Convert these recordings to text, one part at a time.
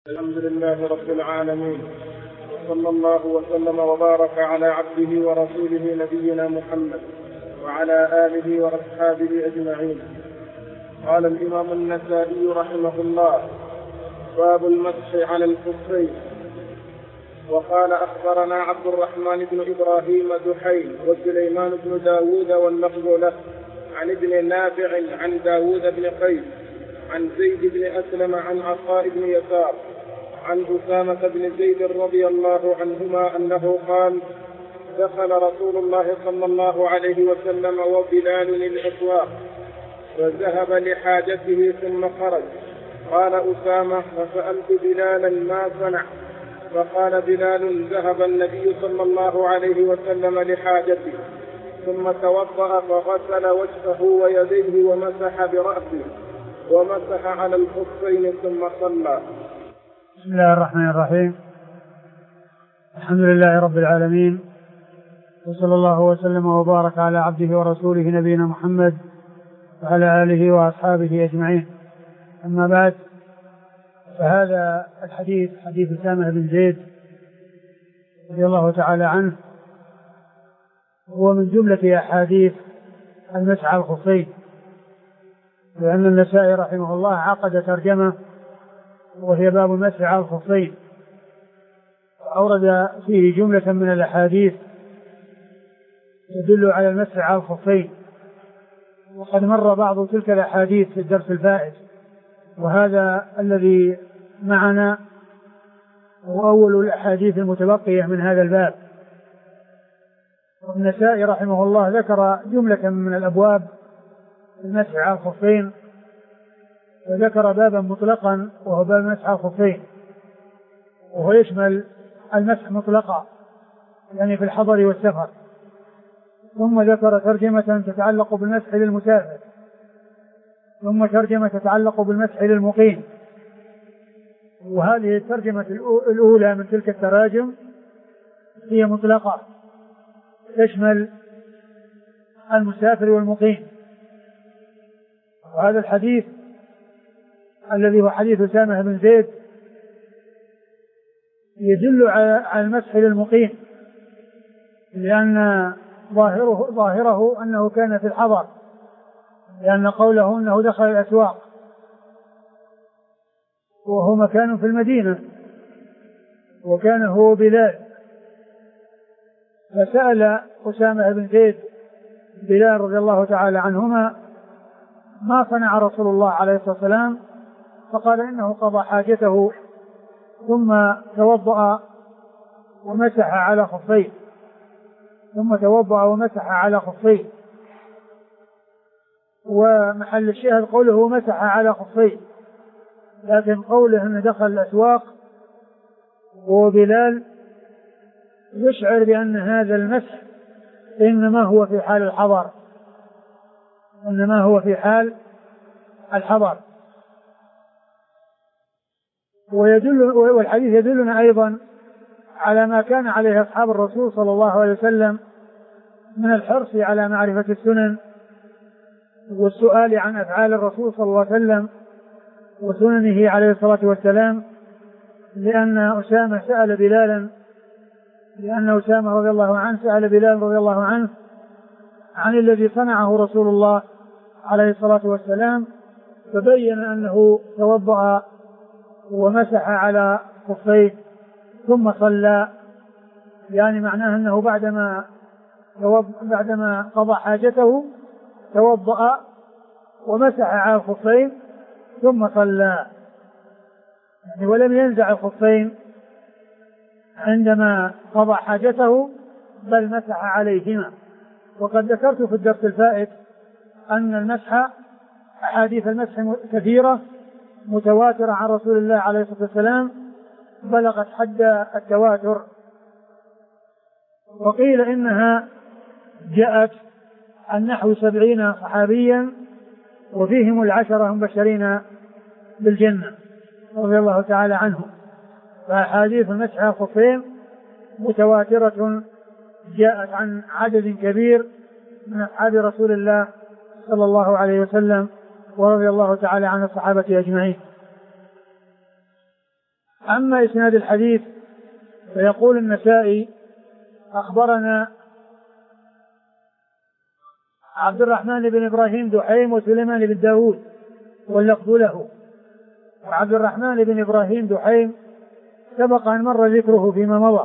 الحمد لله رب العالمين، وصلى الله وسلم وبارك على عبده ورسوله نبينا محمد وعلى آله وأصحابه أجمعين. قال الإمام النسائي رحمه الله: باب المسح على الخفين. وقال: أخبرنا عبد الرحمن بن إبراهيم دحين وسليمان بن داود واللفظ له، عن ابن نافع عن داود بن قيس عن زيد بن أسلم عن عطاء بن يسار عن أسامة بن زيد رضي الله عنهما أنه قال: دخل رسول الله صلى الله عليه وسلم وبلال الأسواق وذهب لحاجته ثم خرج. قال أسامة: فسألت بلالا ما صنع، فقال بلال: ذهب النبي صلى الله عليه وسلم لحاجته ثم توضأ فغسل وجهه ويديه ومسح برأسه ومسح على الخفين ثم صلى. بسم الله الرحمن الرحيم. الحمد لله رب العالمين، وصلى الله وسلم وبارك على عبده ورسوله نبينا محمد وعلى آله وأصحابه أجمعين. أما بعد، فهذا الحديث حديث أسامة بن زيد رضي الله تعالى عنه، هو من جملة أحاديث المسح على الخفين، لأن النسائي رحمه الله عقد ترجمة وهي باب المسح على الخفين، أورد فيه جملة من الأحاديث تدل على المسح على الخفين، وقد مر بعض تلك الأحاديث في الدرس الفائت، وهذا الذي معنا هو أول الأحاديث المتبقية من هذا الباب. والنسائي رحمه الله ذكر جملة من الأبواب المسح على الخفين، وذكر بابا مطلقا وهو باب المسح على الخفين، وهو يشمل المسح مطلقا يعني في الحضر والسفر. ثم ذكر ترجمة تتعلق بالمسح للمسافر، ثم ترجمة تتعلق بالمسح للمقيم. وهذه الترجمة الأولى من تلك التراجم هي مطلقة تشمل المسافر والمقيم. وهذا الحديث الذي هو حديث أسامة بن زيد يدل على المسح للمقيم، لأن ظاهره أنه كان في الحضر، لأن قوله أنه دخل الأسواق وهو مكان في المدينة، وكان هو بلال، فسأل أسامة بن زيد بلال رضي الله تعالى عنهما: ما صنع رسول الله عليه الصلاة والسلام؟ فقال: إنه قضى حاجته ثم توضأ ومسح على خفيه، ثم توضأ ومسح على خفيه. ومحل الشاهد قوله مسح على خفيه، لكن قوله أنه دخل الأسواق وبلال يشعر بأن هذا المسح إنما هو في حال الحضر، إنما هو في حال الحضر. والحديث يدلنا أيضا على ما كان عليه أصحاب الرسول صلى الله عليه وسلم من الحرص على معرفة السنن والسؤال عن أفعال الرسول صلى الله عليه وسلم وسننه عليه الصلاة والسلام، لأن أسامة سأل بلالا، لأن أسامة رضي الله عنه سأل بلال رضي الله عنه عن الذي صنعه رسول الله عليه الصلاة والسلام، فبين أنه توضأ ومسح على خفيه ثم صلى، يعني معناه أنه بعدما قضى حاجته توضأ ومسح على الخفين ثم صلى، يعني ولم ينزع الخفين عندما قضى حاجته بل مسح عليهما. وقد ذكرت في الدرس الفائت أن المسح أحاديث المسح كثيرة متواترة عن رسول الله عليه الصلاة والسلام بلغت حد التواتر، وقيل إنها جاءت عن نحو 70 صحابيا، وفيهم 10 المبشرين بالجنة رضي الله تعالى عنهم. فأحاديث المسح على الخفين متواترة جاءت عن عدد كبير من أصحاب رسول الله صلى الله عليه وسلم ورضي الله تعالى عن الصحابة أجمعين. أما إسناد الحديث فيقول النسائي أخبرنا عبد الرحمن بن إبراهيم دحيم وسليمان بن داود واللفظ له. وعبد الرحمن بن إبراهيم دحيم سبق أن مر ذكره فيما مضى،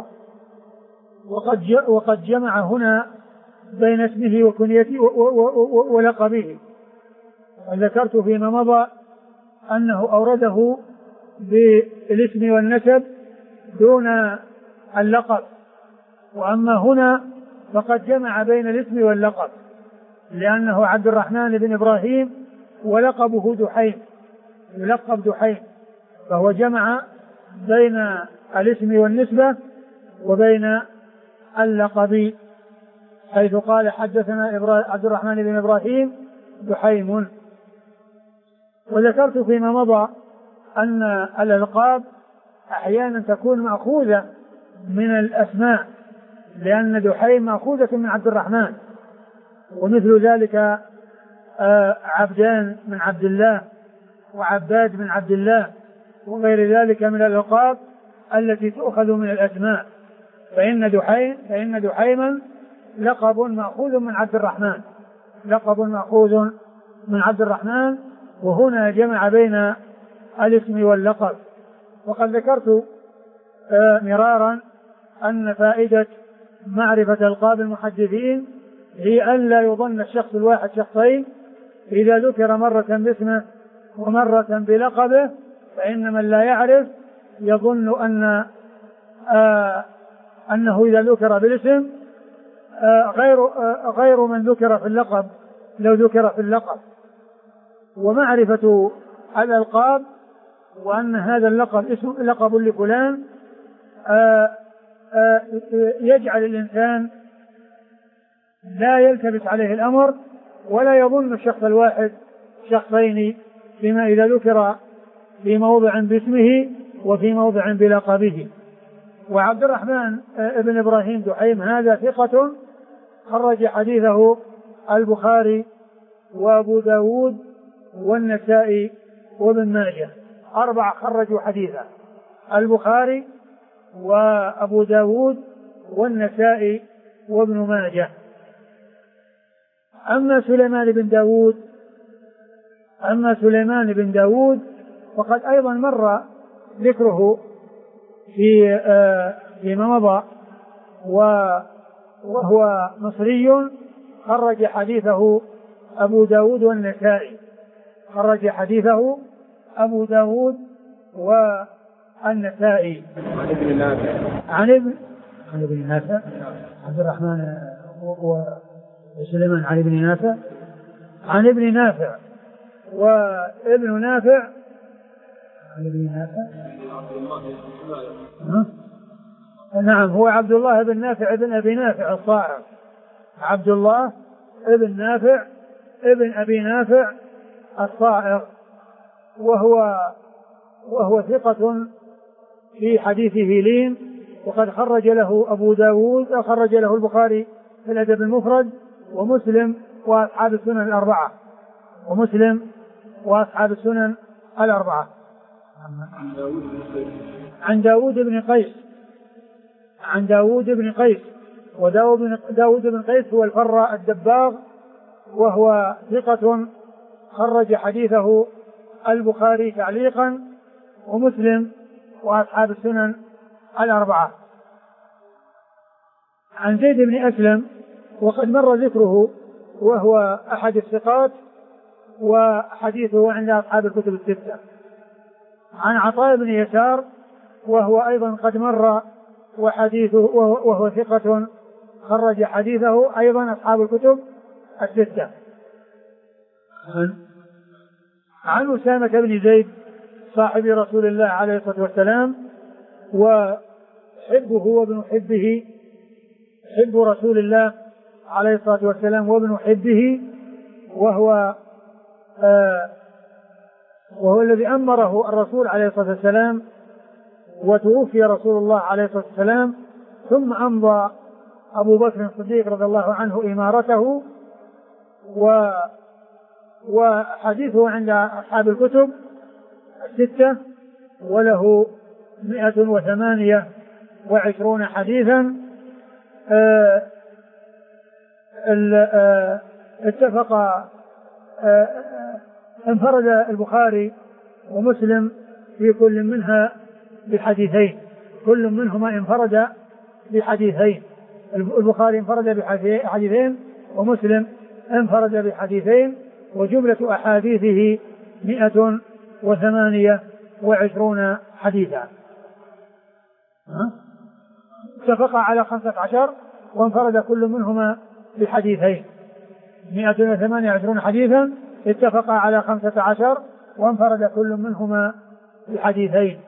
وقد جمع هنا بين اسمه وكنيته ولقبه. وذكرت فيما مضى أنه أورده بالاسم والنسب دون اللقب، وأما هنا فقد جمع بين الاسم واللقب، لأنه عبد الرحمن بن إبراهيم ولقبه دحيم، يلقب دحيم، فهو جمع بين الاسم والنسبة وبين اللقب، حيث قال حدثنا عبد الرحمن بن إبراهيم دحيم. وذكرت فيما مضى أن الألقاب أحيانا تكون مأخوذة من الأسماء، لأن دحيم مأخوذة من عبد الرحمن، ومثل ذلك عبدان من عبد الله وعباد من عبد الله وغير ذلك من الألقاب التي تؤخذ من الأسماء. فإن دحيما لقب مأخوذ من عبد الرحمن، لقب مأخوذ من عبد الرحمن، وهنا جمع بين الاسم واللقب. وقد ذكرت مرارا أن فائدة معرفة ألقاب المحدثين هي أن لا يظن الشخص الواحد شخصين، إذا ذكر مرة باسمه ومرة بلقبه، فإن من لا يعرف يظن أنه إذا ذكر بالاسم غير من ذكر في اللقب لو ذكر في اللقب. ومعرفة الألقاب وأن هذا اللقب اسم لقب لفلان يجعل الإنسان لا يلتبس عليه الأمر، ولا يظن الشخص الواحد شخصين فيما إذا ذكر في موضع باسمه وفي موضع بلقبه. وعبد الرحمن بن إبراهيم دحيم هذا ثقة خرج حديثه البخاري وأبو داود والنسائي وابن ماجه، 4 خرجوا حديثه، البخاري وأبو داود والنسائي وابن ماجه. أما سليمان بن داود وقد أيضا مر ذكره فيما مضى، وهو مصري خرج حديثه أبو داود والنسائي، خرج حديثه أبو داود والنسائي. عن ابن نافع عبد الرحمن وسليمان عن ابن نافع، عن ابن نافع وابن نافع عن ابن نافع نعم هو عبد الله بن نافع ابن أبي نافع الصاعق، عبد الله ابن نافع ابن أبي نافع الصاعق، وهو ثقة في حديثه لين، وقد خرج له أبو داود خرج له البخاري في الأدب المفرد ومسلم وأصحاب السنن الأربعة، عن داود بن قيس وداود بن قيس هو الفراء الدباغ، وهو ثقة خرج حديثه البخاري تعليقا ومسلم وأصحاب السنن الأربعة. عن زيد بن أسلم وقد مر ذكره، وهو أحد الثقات وحديثه عند أصحاب الكتب الستة. عن عطاء بن يسار وهو أيضا قد مر وحديثه وهو ثقة خرج حديثه أيضا أصحاب الكتب الستة. عن أسامة بن زيد صاحب رسول الله عليه الصلاة والسلام وحبه وابن حبه، حب رسول الله عليه الصلاة والسلام وابن حبه، وهو الذي أمره الرسول عليه الصلاة والسلام، وتوفي رسول الله عليه الصلاة والسلام، ثم أمضى أبو بكر الصديق رضي الله عنه إمارته، وحديثه عند أصحاب الكتب الستة، وله 128 حديثا. انفرد البخاري ومسلم في كل منها بحديثين، كل منهما انفرد بحديثين. البخاري انفرد بحديثين ومسلم انفرد بحديثين، وجملة أحاديثه 128 حديثا. اتفق على 15 وانفرد كل منهما بحديثين. 128 حديثا اتفق على 15 وانفرد كل منهما بحديثين.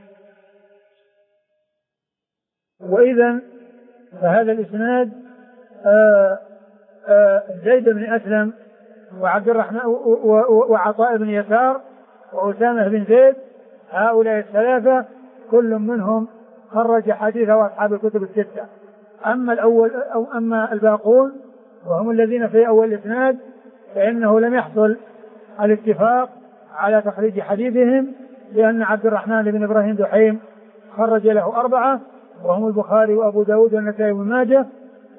وإذا فهذا الإسناد زيد بن أسلم وعبد الرحمن وعطاء بن يسار وأسامة بن زيد، هؤلاء الثلاثة كل منهم خرج حديثه أصحاب الكتب الستة. أما الباقون وهم الذين في أول الإسناد فإنه لم يحصل الاتفاق على تخريج حديثهم، لأن عبد الرحمن بن إبراهيم دحيم خرج له 4 وهم البخاري وأبو داود والنسائي وابن ماجه،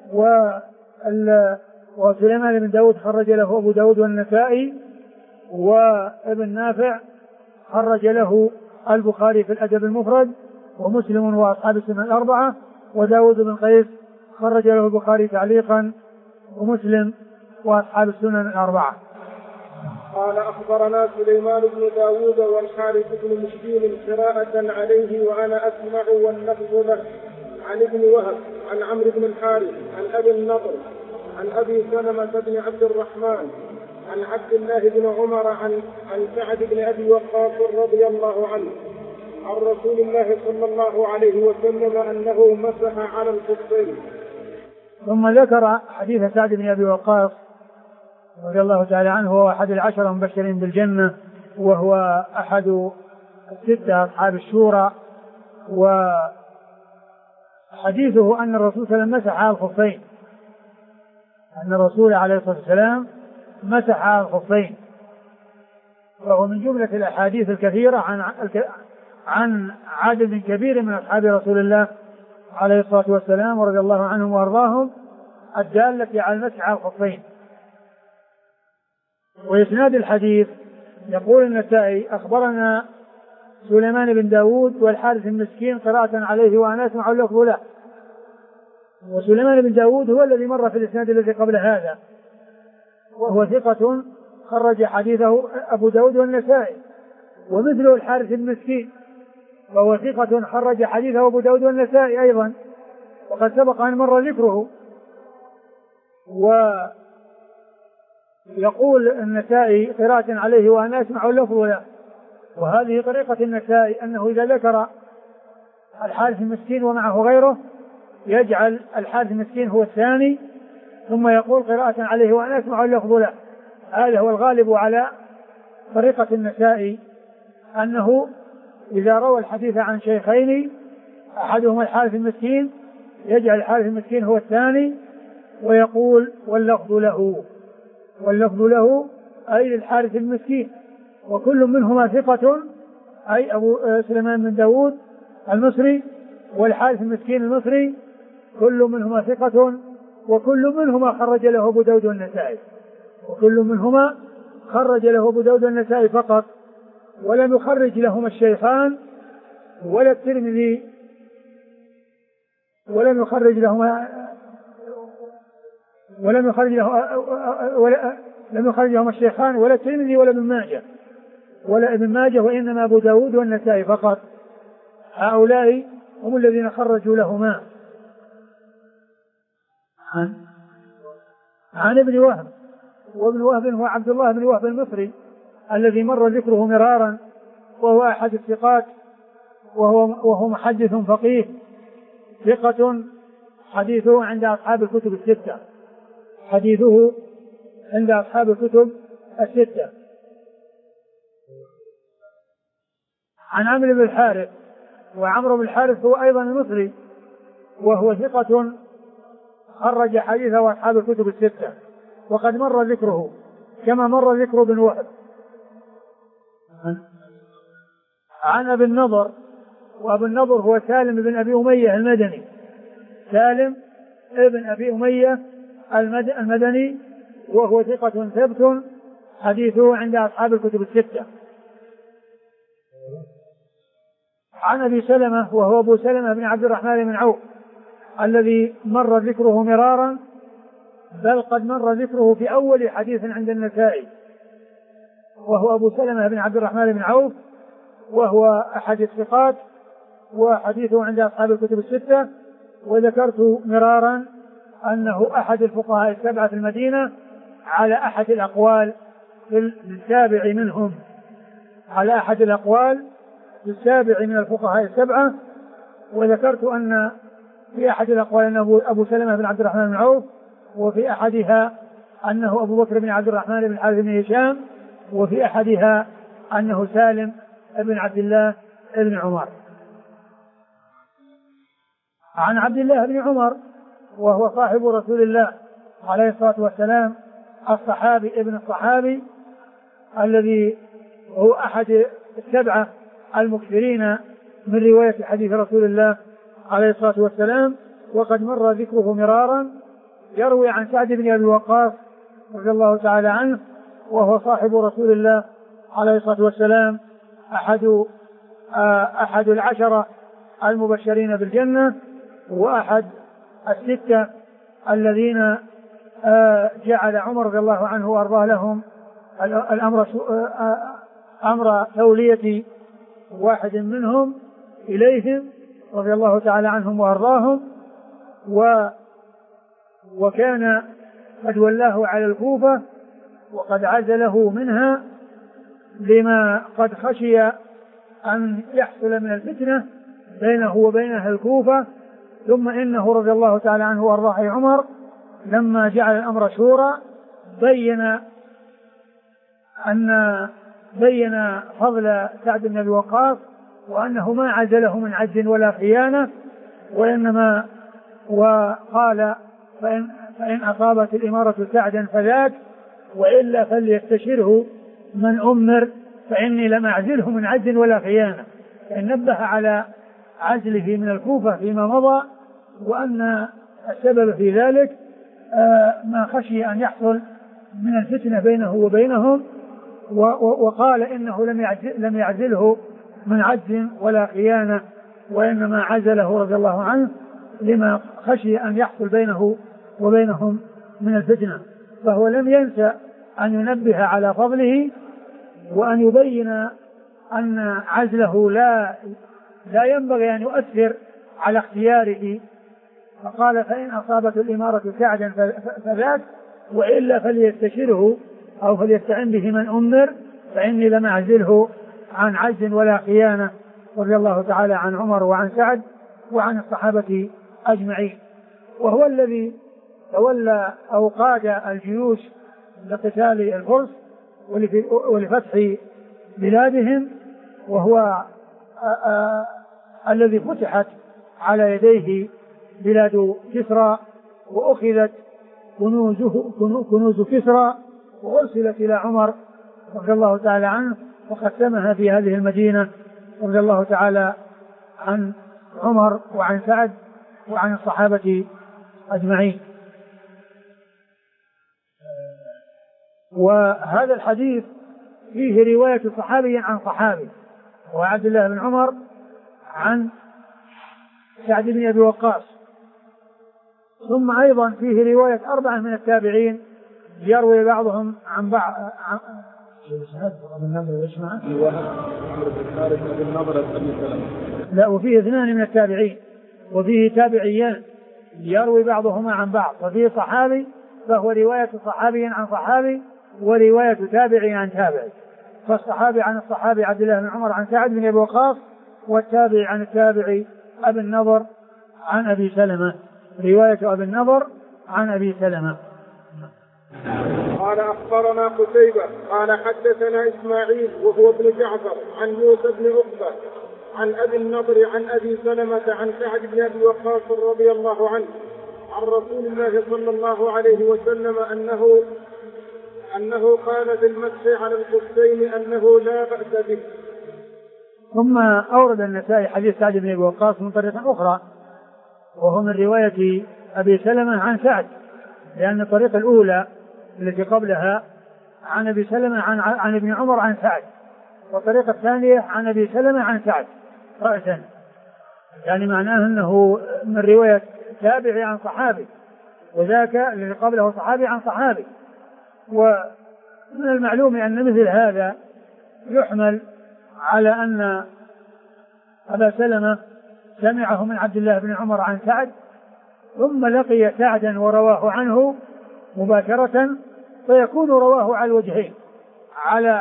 وسليمان بن داود خرج له أبو داود والنسائي، وابن نافع خرج له البخاري في الأدب المفرد ومسلم وأصحاب السنن 4، وداود بن قيس خرج له البخاري تعليقا ومسلم وأصحاب السنن 4. قال أخبرنا سليمان بن داود والحارث بن مشكين قراءة عليه وأنا أسمع واللفظ له، عن ابن وهب عن عمرو بن الحارث عن أبي النضر عن أبي سلمة بن عبد الرحمن عن عبد الله بن عمر عن سعد بن أبي وقاص رضي الله عنه عن رسول الله صلى الله عليه وسلم أنه مسح على الخفين. ثم ذكر حديث سعد بن أبي وقاص رضي الله تعالى عنه، وهو أحد 10 المبشرين بالجنة، وهو أحد 6 أصحاب الشورى. وحديثه أن الرسول صلى الله عليه وسلم مسح على الخفين، أن الرسول عليه الصلاة والسلام مسح على الخفين، وهو من جملة الأحاديث الكثيرة عن عدد كبير من أصحاب رسول الله عليه الصلاة والسلام ورضي الله عنهم وأرضاهم الدالة على المسح على الخفين. وإسناد الحديث يقول النسائي أخبرنا سليمان بن داود والحارث المسكين قراءة عليه وأنا أسمع اللفظ له. وسليمان بن داود هو الذي مر في الإسناد الذي قبل هذا، وهو ثقة خرج حديثه أبو داود والنسائي، ومثله الحارث المسكين وهو ثقة خرج حديثه أبو داود والنسائي أيضا، وقد سبق أن مر ذكره. ويقول النسائي قراءة عليه وأنا أسمع اللفظ له، وهذه طريقة النسائي أنه إذا ذكر الحارث المسكين ومعه غيره يجعل الحارث المسكين هو الثاني، ثم يقول قراءة عليه وأنا أسمع اللفظ له. هذا هو الغالب على طريقة النسائي، أنه إذا روى الحديث عن شيخين أحدهما الحارث المسكين يجعل الحارث المسكين هو الثاني ويقول واللفظ له أي للحارث المسكين، وكل منهما ثقة، أي أبو سليمان بن داود المصري والحارث المسكين المصري، كل منهما ثقة، وكل منهما خرج له أبو داود والنسائي فقط، ولم يخرج لهما الشيخان ولا الترمذي، ولم يخرج لهما الشيخان ولا الترمذي ولا ابن ماجه، وإنما أبو داود والنسائي فقط. هؤلاء هم الذين خرجوا لهما. عن ابن وهب، وابن وهب هو عبد الله بن وهب المصري الذي مر ذكره مرارا، وهو أحد الثقات، وهو محدث فقيه ثقة، حديثه عند أصحاب الكتب الستة. عن عمرو بن الحارث، وعمرو بن الحارث هو أيضا المصري، وهو ثقة خرج حديثه أصحاب الكتب الستة، وقد مر ذكره كما مر ذكر ابن وهب. عن أبي النضر، وأبو النضر هو سالم بن أبي أمية المدني، سالم ابن أبي أمية المدني، وهو ثقة ثبت حديثه عند أصحاب الكتب الستة. عن أبي سلمة وهو أبو سلمة بن عبد الرحمن بن عوف الذي مر ذكره مرارا، بل قد مر ذكره في أول حديث عند النسائي، وهو أبو سلمة بن عبد الرحمن بن عوف، وهو أحد الثقات، وحديثه عند أصحاب الكتب الستة. وذكرت مرارا أنه أحد الفقهاء السبعة في المدينة على أحد الأقوال للسابع منهم، على أحد الأقوال للسابع من الفقهاء السبعة. وذكرت أن في أحد الأقوال أنه أبو سلمة بن عبد الرحمن بن عوف، وفي أحدها أنه أبو بكر بن عبد الرحمن بن الحارث بن هشام، وفي أحدها أنه سالم بن عبد الله بن عمر. عن عبد الله بن عمر وهو صاحب رسول الله عليه الصلاة والسلام، الصحابي ابن الصحابي الذي هو أحد السبعة المكثرين من رواية حديث رسول الله عليه الصلاة والسلام، وقد مر ذكره مرارا. يروي عن سعد بن أبي وقاص رضي الله تعالى عنه، وهو صاحب رسول الله عليه الصلاة والسلام، أحد العشرة المبشرين بالجنة، وأحد الستة الذين جعل عمر رضي الله عنه وأرضاه لهم أمر تولية واحد منهم إليهم رضي الله تعالى عنهم وأرضاهم، وكان قد ولاه على الكوفة وقد عزله منها لما قد خشي أن يحصل من الفتنة بينه وبين أهل الكوفة. ثم إنه رضي الله تعالى عنه وأرضاه عمر لما جعل الأمر شورى بين فضل سعد بن أبي وقاص، وأنه ما عزله من عجز ولا خيانة، وإنما وقال فإن أصابت الإمارة سعدا فذاك، وإلا فليستشره من أمر فإني لم أعزله من عجز ولا خيانة. فإن نبه على عزله من الكوفة فيما مضى، وأن السبب في ذلك ما خشي أن يحصل من الفتنة بينه وبينهم، وقال إنه لم يعزله من عجز ولا خيانة، وإنما عزله رضي الله عنه لما خشي أن يحصل بينه وبينهم من الفتنة. فهو لم ينسى أن ينبه على فضله، وأن يبين أن عزله لا ينبغي أن يؤثر على اختياره. فقال فإن أصابت الإمارة سعدا فذاك، وإلا فليستشره أو فليستعن به من أمر فإني لم أعزله عن عجز ولا خيانة، رضي الله تعالى عن عمر وعن سعد وعن الصحابة أجمعين. وهو الذي تولى أو قاد الجيوش لقتال الفرس ولفتح بلادهم، وهو الذي فتحت على يديه بلاد كسرى، وأخذت كنوز كسرى وأرسلت إلى عمر رضي الله تعالى عنه، وقسمها في هذه المدينة رضي الله تعالى عن عمر وعن سعد وعن الصحابة أجمعين. وهذا الحديث فيه رواية صحابي عن صحابي، وعبد الله بن عمر عن سعد بن أبي وقاص. ثم أيضا فيه رواية 4 من التابعين يروي بعضهم عن بعض لا، وفيه 2 من التابعين، وفيه تابعيان يروي بعضهما عن بعض، وفيه صحابي فهو رواية صحابي عن صحابي، ورواية تابعي عن تابعي. فالصحابي عن الصحابي عبد الله بن عمر عن سعد بن أبي وقاص، والتابعي عن التابعي أبي النضر عن أبي سلمة، رواية أبي النضر عن أبي سلمة. قال أخبرنا قتيبة قال حدثنا إسماعيل وهو ابن جعفر عن موسى بن عقبة عن أبي النضر عن أبي سلمة عن سعد بن أبي وقاص رضي الله عنه عن رسول الله صلى الله عليه وسلم أنه قال في المسح على الخفين أنه لا بأس به. ثم أورد النسائي حديث سعد بن أبي وقاص من طريقة أخرى، وهو من رواية أبي سلمة عن سعد، لأن الطريقة الأولى التي قبلها عن أبي سلمة عن ابن عمر عن سعد، والطريقة الثانية عن أبي سلمة عن سعد رأسا، يعني معناه أنه من رواية تابعي عن صحابي، وذاك الذي قبله صحابي عن صحابي. ومن المعلوم أن مثل هذا يحمل على أن أبا سلمة سمعه من عبد الله بن عمر عن سعد، ثم لقي سعدا ورواه عنه مباشرة، فيكون رواه على الوجهين، على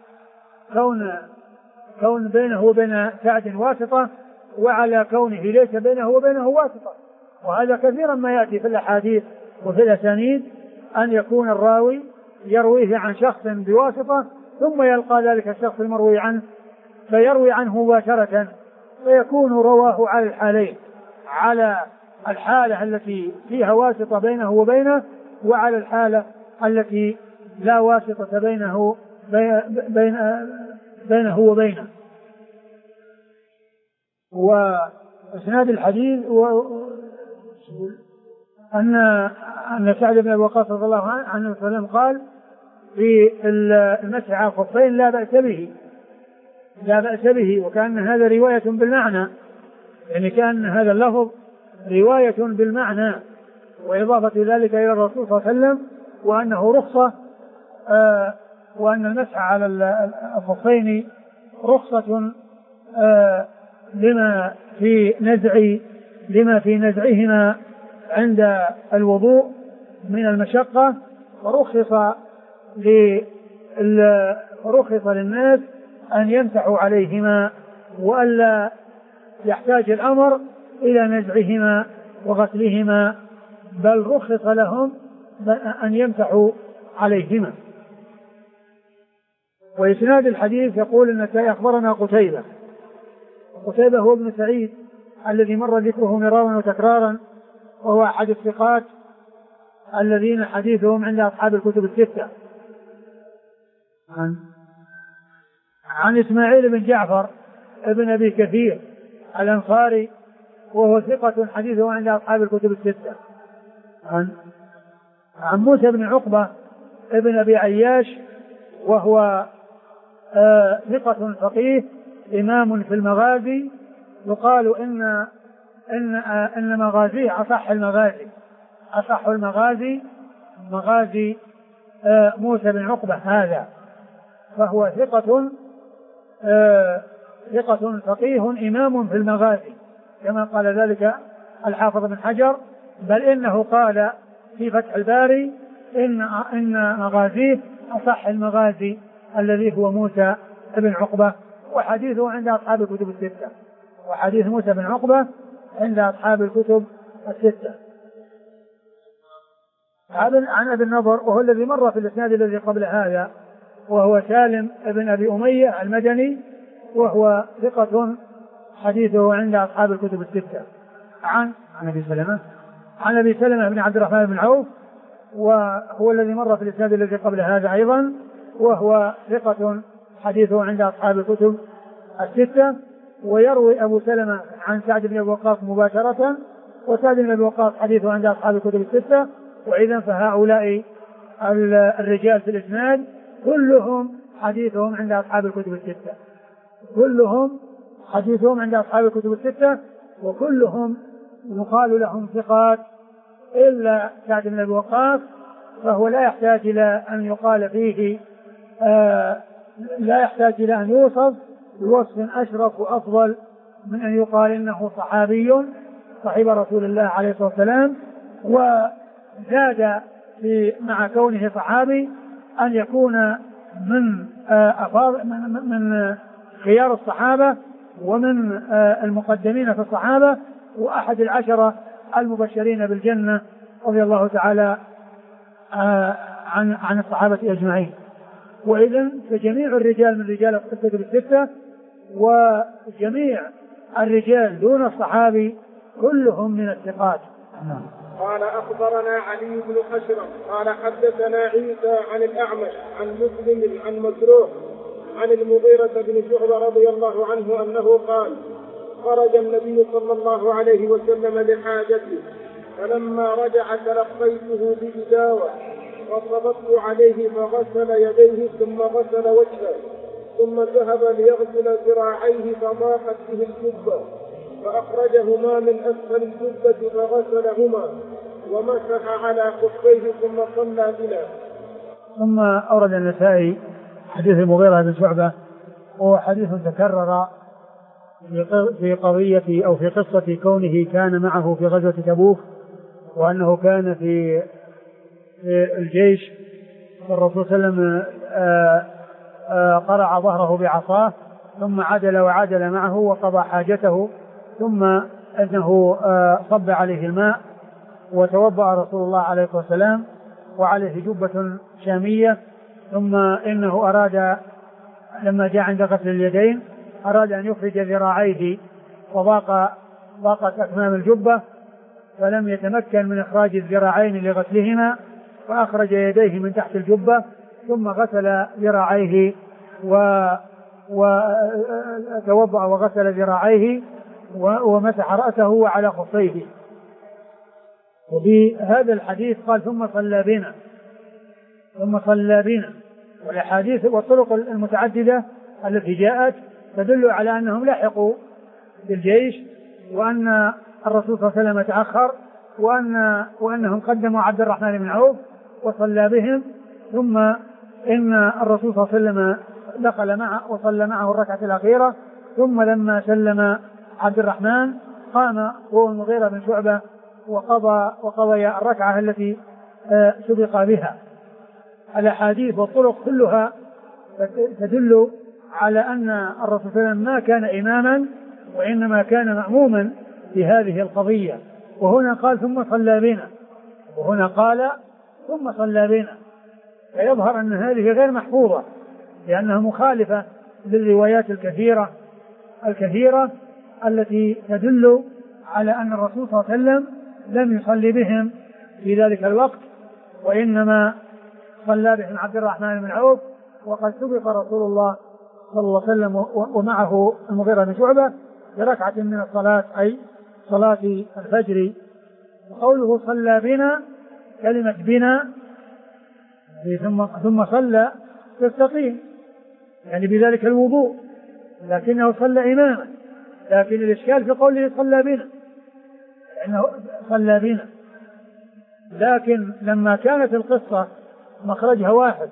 كون بينه وبين سعد واسطة، وعلى كونه ليس بينه وبينه واسطة. وهذا كثيرا ما يأتي في الأحاديث وفي الأسانيد، أن يكون الراوي يرويه عن شخص بواسطة، ثم يلقى ذلك الشخص المروي عنه فيروي عنه مباشرة، فيكون رواه على الحالين، على الحالة التي فيها واسطة بينه وبينه، وعلى الحالة التي لا واسطة بينه وبينه. وإسناد الحديث أن سعد بن أبي وقاص رضي الله عنه وسلم قال في المسح على الخفين لا بأس به، وكان هذا رواية بالمعنى، يعني كان هذا اللفظ رواية بالمعنى، وإضافة ذلك إلى الرسول صلى الله عليه وسلم، وأنه رخصة، وأن المسح على الخفين رخصة لما في نزعهما عند الوضوء من المشقة، ورخص للناس أن يمسحوا عليهما، وألا يحتاج الأمر إلى نزعهما وغسلهما، بل رخص لهم أن يمسحوا عليهما. وإسناد الحديث يقول النسائي أخبرنا قتيبة هو ابن سعيد الذي مر ذكره مرارا وتكرارا، وهو أحد الثقات الذين حديثهم عند أصحاب الكتب الستة. عن إسماعيل بن جعفر ابن أبي كثير الأنصاري، وهو ثقة حديثه عند أصحاب الكتب الستة. عن موسى بن عقبة ابن أبي عياش، وهو ثقة فقيه إمام في المغازي، يقال إن مغازيه أصح المغازي مغازي موسى بن عقبة هذا، فهو ثقة فقيه إمام في المغازي، كما قال ذلك الحافظ بن حجر، بل إنه قال في فتح الباري إن مغازيه أصح المغازي الذي هو موسى بن عقبة، وحديثه عند أصحاب الكتب الستة، وحديث موسى بن عقبة عند أصحاب الكتب الستة. عن أبي النضر، وهو الذي مر في الإسناد الذي قبل هذا، وهو سالم بن أبي أمية المدني، وهو ثقة حديثه عند أصحاب الكتب الستة. عن أبي سلمة بن عبد الرحمن بن عوف، وهو الذي مر في الإسناد الذي قبل هذا أيضا، وهو ثقة حديثه عند أصحاب الكتب الستة. ويروي أبو سلمة عن سعد بن أبي وقاص مباشرة، وسعد بن أبي وقاص حديثه عند أصحاب الكتب الستة. وإذا فهؤلاء الرجال في الإسناد كلهم حديثهم عند أصحاب الكتب الستة، وكلهم يقال لهم ثقات، إلا سعد بن أبي وقاص، فهو لا يحتاج إلى أن يقال فيه لا يحتاج إلى أن يوصف بوصف أشرف وأفضل من أن يقال إنه صحابي صحيب رسول الله عليه الصلاة والسلام. وزاد مع كونه صحابي أن يكون من خيار الصحابة، ومن المقدمين في الصحابة، وأحد العشرة المبشرين بالجنة رضي الله تعالى عن الصحابة أجمعين. وإذن فجميع الرجال من رجال الكتب الستة، وجميع الرجال دون الصحابي كلهم من الثقات. قال أخبرنا علي بن خشرم قال حدثنا عيسى عن الأعمش عن مسلم عن مسروق عن المغيرة بن شعبة رضي الله عنه أنه قال: خرج النبي صلى الله عليه وسلم لحاجته، فلما رجع تلقيته بإداوة فصببت عليه فغسل يديه ثم غسل وجهه، ثم ذهب ليغسل ذراعيه فضاقت به الجبة فأخرجهما من أسفل الجبة فغسلهما ومسح على خفيه ثم صلى بنا. ثم أورد النسائي حديث المغيرة بن شعبة، وهو حديث تكرر في قضية أو في قصة كونه كان معه في غزوة تبوك، وأنه كان في الجيش، والرسول صلى الله عليه وسلم قرع ظهره بعصاه ثم عدل معه وقضى حاجته، ثم أنه صب عليه الماء وتوضأ رسول الله عليه الصلاة والسلام وعليه جبة شامية، ثم إنه أراد لما جاء عند غسل اليدين أراد أن يخرج ذراعيه وضاقت أكمام الجبة فلم يتمكن من إخراج الذراعين لغسلهما، فأخرج يديه من تحت الجبة ثم غسل ذراعيه وتوضأ وغسل ذراعيه ومسح رأسه وعلى خفيه. وبهذا الحديث قال ثم صلى بنا. والأحاديث والطرق المتعددة التي جاءت تدل على أنهم لحقوا بالجيش، وأن الرسول صلى الله عليه وسلم تأخر، وأنهم قدموا عبد الرحمن بن عوف وصلى بهم، ثم إن الرسول صلى الله عليه وسلم دخل معه وصلى معه الركعة الأخيرة، ثم لما سلم عبد الرحمن قام هو المغيرة بن شعبة وقضى الركعة التي سبق بها. الأحاديث والطرق كلها تدل على أن الرسول صلى الله عليه وسلم ما كان إماما وإنما كان مأموما في هذه القضية. وهنا قال ثم صلى بنا، فيظهر أن هذه غير محفوظة لأنها مخالفة للروايات الكثيرة التي تدل على أن الرسول صلى الله عليه وسلم لم يصلي بهم في ذلك الوقت، وإنما صلى بهم عبد الرحمن بن عوف، وقد سبق رسول الله صلى الله عليه وسلم ومعه المغيرة بن شعبة بركعة من الصلاة، أي صلاة الفجر. وقوله صلى بنا، كلمة بنا ثم صلى تستقيم يعني بذلك الوضوء، لكنه صلى إماما، لكن الإشكال في قوله صلى بنا لأنه صلى بنا، لكن لما كانت القصة مخرجها واحد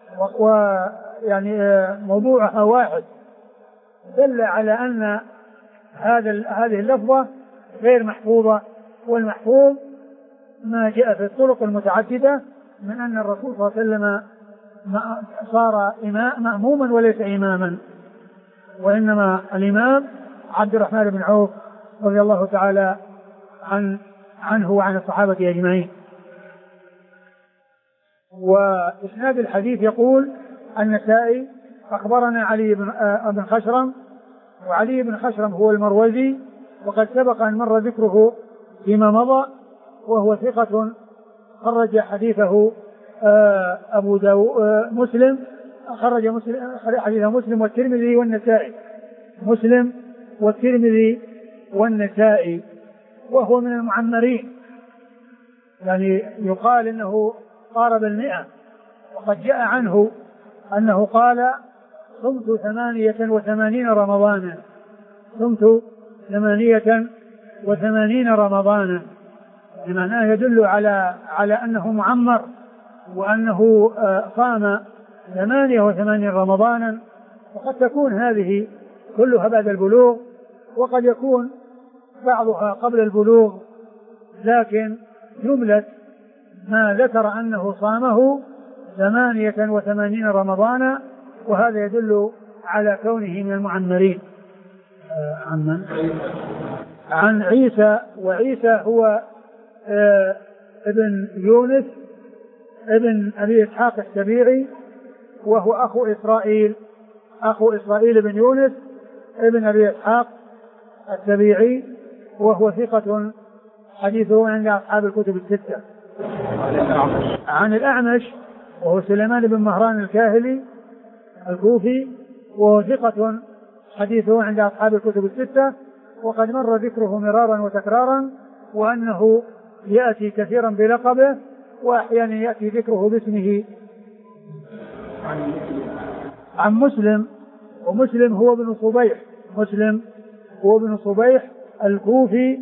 ويعني موضوعها واحد دل على أن هذه اللفظة غير محفوظة، والمحفوظ ما جاء في الطرق المتعددة من أن الرسول صلى الله عليه وسلم صار مأموما وليس إماما، وإنما الإمام عبد الرحمن بن عوف رضي الله تعالى عنه وعن الصحابة أجمعين. وإسناد الحديث يقول النسائي أخبرنا علي بن خشرم، وعلي بن خشرم هو المروزي، وقد سبق أن مر ذكره فيما مضى، وهو ثقة خرج حديثه أبو داود مسلم، خرج حديثه مسلم والترمذي والنسائي، مسلم والترمذي والنسائي، وهو من المعمرين، يعني يقال إنه قارب 100. وقد جاء عنه أنه قال صمت 88 رمضانا، صمت 88 رمضانا، بمعناه يدل على أنه معمر، وأنه صام 88 رمضانا. وقد تكون هذه كلها بعد البلوغ، وقد يكون بعضها قبل البلوغ، لكن جملة ما ذكر أنه صامه 88 رمضانا، وهذا يدل على كونه من المعمرين. عن عيسى، وعيسى هو ابن يونس ابن أبي إسحاق السبيعي، وهو أخو إسرائيل بن يونس ابن أبي إسحاق السبيعي، وهو ثقة حديثه عند أصحاب الكتب الستة. عن الأعمش وهو سليمان بن مهران الكاهلي الكوفي، وهو ثقة حديثه عند أصحاب الكتب الستة، وقد مر ذكره مرارا وتكرارا، وأنه يأتي كثيرا بلقبه وأحيانا يأتي ذكره باسمه. عن مسلم، ومسلم هو ابن صبيح، مسلم هو ابن صبيح الكوفي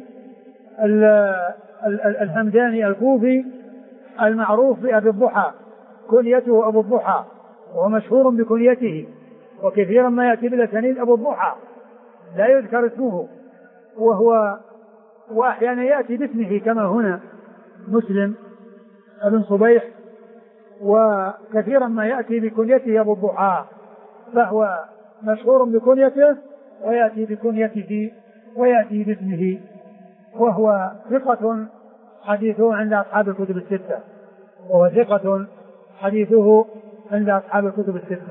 الهمداني الكوفي المعروف بأبي الضحى، كنيته أبو الضحى، وهو مشهور بكنيته، وكثيرا ما يأتي بالأسانيد أبو الضحى لا يذكر اسمه، وأحيانا يأتي باسمه كما هنا مسلم ابن صبيح، وكثيرا ما يأتي بكنيته أبو الضحى، فهو مشهور بكنيته ويأتي بكنيته ويأتي باسمه، وهو ثقة حديثه عند أصحاب الكتب الستة، وهو ثقة حديثه عند أصحاب الكتب الستة.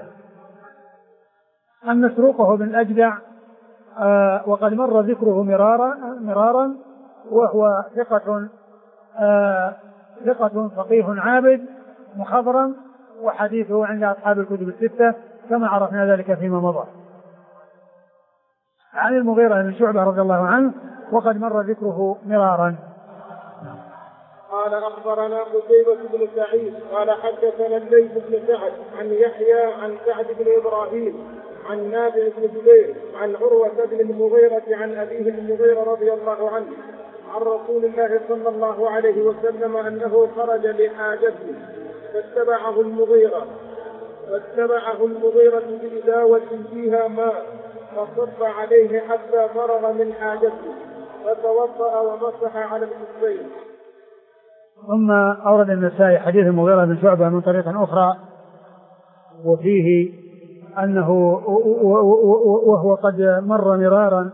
أن مسروقه بن الأجدع وقد مر ذكره مرارا، وهو ثقة فقيه عابد مخضرم، وحديثه عند أصحاب الكتب الستة كما عرفنا ذلك فيما مضى. عن المغيرة بن شعبة رضي الله عنه وقد مر ذكره مرارا. قال أخبرنا قتيبة بن سعيد قال حدثنا الليث بن سعد عن يحيى عن سعد بن إبراهيم عن نافع بن جبير عن عروة بن المغيرة عن أبيه المغيرة رضي الله عنه عن رسول الله صلى الله عليه وسلم أنه خرج لحاجته فاتبعه المغيرة بإداوة فيها ماء فصب عليه حتى فرغ من حاجته فتوضأ ومسح على الكفين. ثم أورد النسائي حديث المغيرة بن شعبة من طريق أخرى، وفيه أنه وهو قد مر مرارا،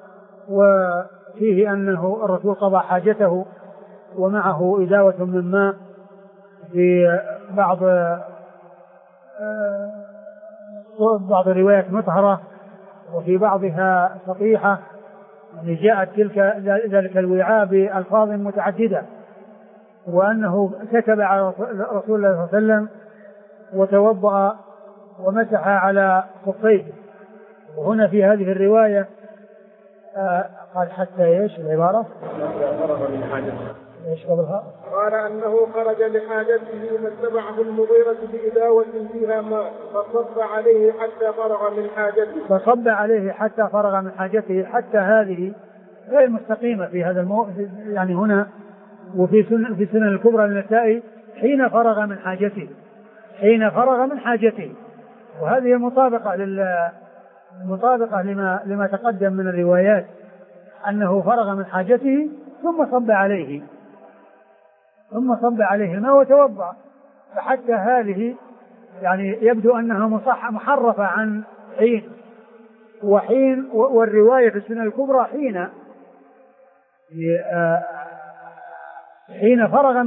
وفيه أنه الرسول قضى حاجته ومعه إداوة من ماء، في بعض الروايات مطهرة وفي بعضها سطيحة، يعني جاءت ذلك الوعاء بألفاظ متعددة، وأنه كتب على رسول الله صلى الله عليه وسلم وتوضأ ومسح على خفيه. وهنا في هذه الرواية قال حتى ايش العبارة؟ فرغ من حاجته. ايش قبلها؟ قال أنه خرج لحاجته فاتبعه المغيرة بإداوة فيها ماء فصب عليه حتى فرغ من حاجته. حتى هذه غير مستقيمة في هذا يعني هنا، وفي سنن الكبرى للنسائي حين فرغ من حاجته، وهذه مطابقة لما تقدم من الروايات، أنه فرغ من حاجته ثم صب عليه الماء وتوضأ. فحتى هذه يعني يبدو أنها محرفة عن حين، والرواية في السنن الكبرى حين فرغ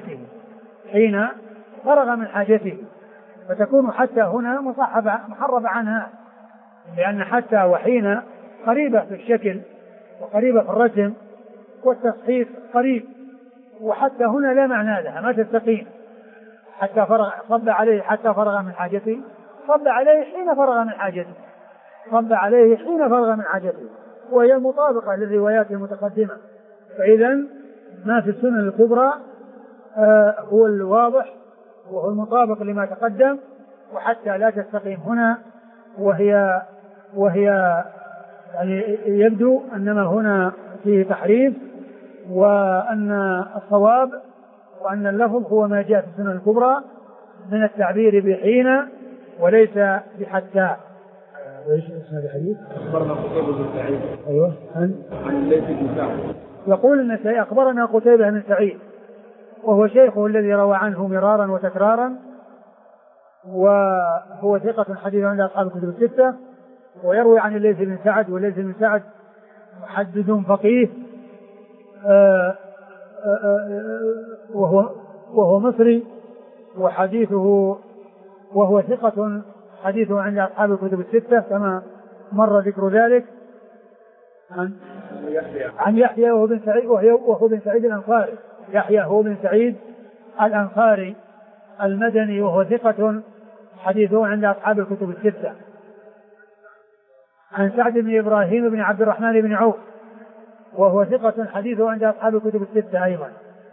من حاجته، فتكون حتى هنا محرفة عنها، لأن حتى وحين قريبة في الشكل وقريبة في الرسم والتصحيف قريب، وحتى هنا لا معنى لها، ما تستقيم. صب عليه حتى فرغ من حاجته، صب عليه حين فرغ من حاجته، وهي مطابقة للروايات المتقدمة. فإذا ما في السنن الكبرى هو الواضح وهو المطابق لما تقدم، وحتى لا تستقيم هنا، وهي يعني يبدو أنما هنا فيه تحريف، وأن الصواب وأن اللفظ هو ما جاء في السنن الكبرى من التعبير بحين وليس بحتى. ايش اسم الحديث؟ أخبرنا قتيبة بن سعيد. أيوه. عن الليث بن سعد. يقول النسائي أخبرنا قتيبة بن سعيد، وهو شيخه الذي روى عنه مرارا وتكرارا، وهو ثقة حديث عند أصحاب الكتب الستة، ويروي عن الليث بن سعد، والليث بن سعد محدث فقيه، وهو مصري، وهو ثقة حديثه عند أصحاب الكتب الستة كما مر ذكر ذلك. عن يحيى وهو بن سعيد، وهو بن سعيد الأنصاري. يحيى هو بن سعيد الأنصاري المدني، وهو ثقة حديثه عند أصحاب الكتب الستة. عن سعد بن إبراهيم بن عبد الرحمن بن عوف وهو ثقة حديثه عند أصحاب الكتب الستة أيضا.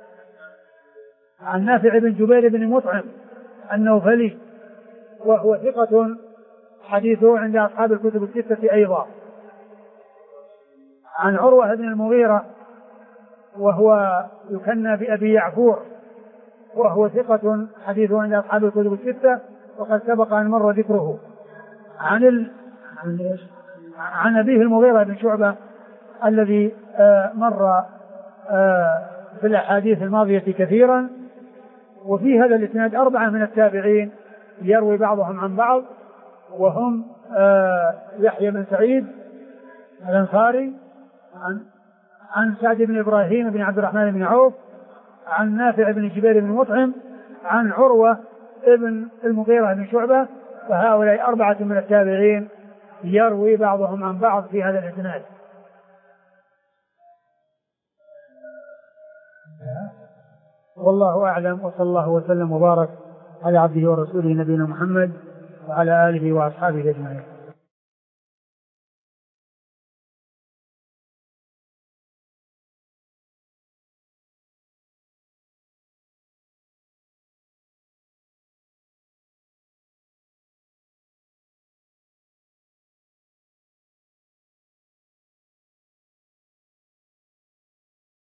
عن نافع بن جبير بن مطعم النوفلي وهو ثقة حديثه عند أصحاب الكتب الستة أيضا. عن عروة بن المغيرة وهو يكنى بأبي يعفور وهو حديثه عند أصحاب الكتب الستة وقد سبق أن مر ذكره. عن أبيه المغيرة بن شعبة الذي مر في الأحاديث الماضية كثيرا. وفي هذا الإسناد 4 من التابعين يروي بعضهم عن بعض وهم يحيى بن سعيد الأنصاري عن سعد بن إبراهيم بن عبد الرحمن بن عوف عن نافع بن جبير بن مطعم عن عروة ابن المغيرة بن شعبة. فهؤلاء 4 من التابعين يروي بعضهم عن بعض في هذا الإسناد. والله أعلم وصلى الله وسلم وبارك على عبده ورسوله نبينا محمد وعلى آله وأصحابه أجمعين.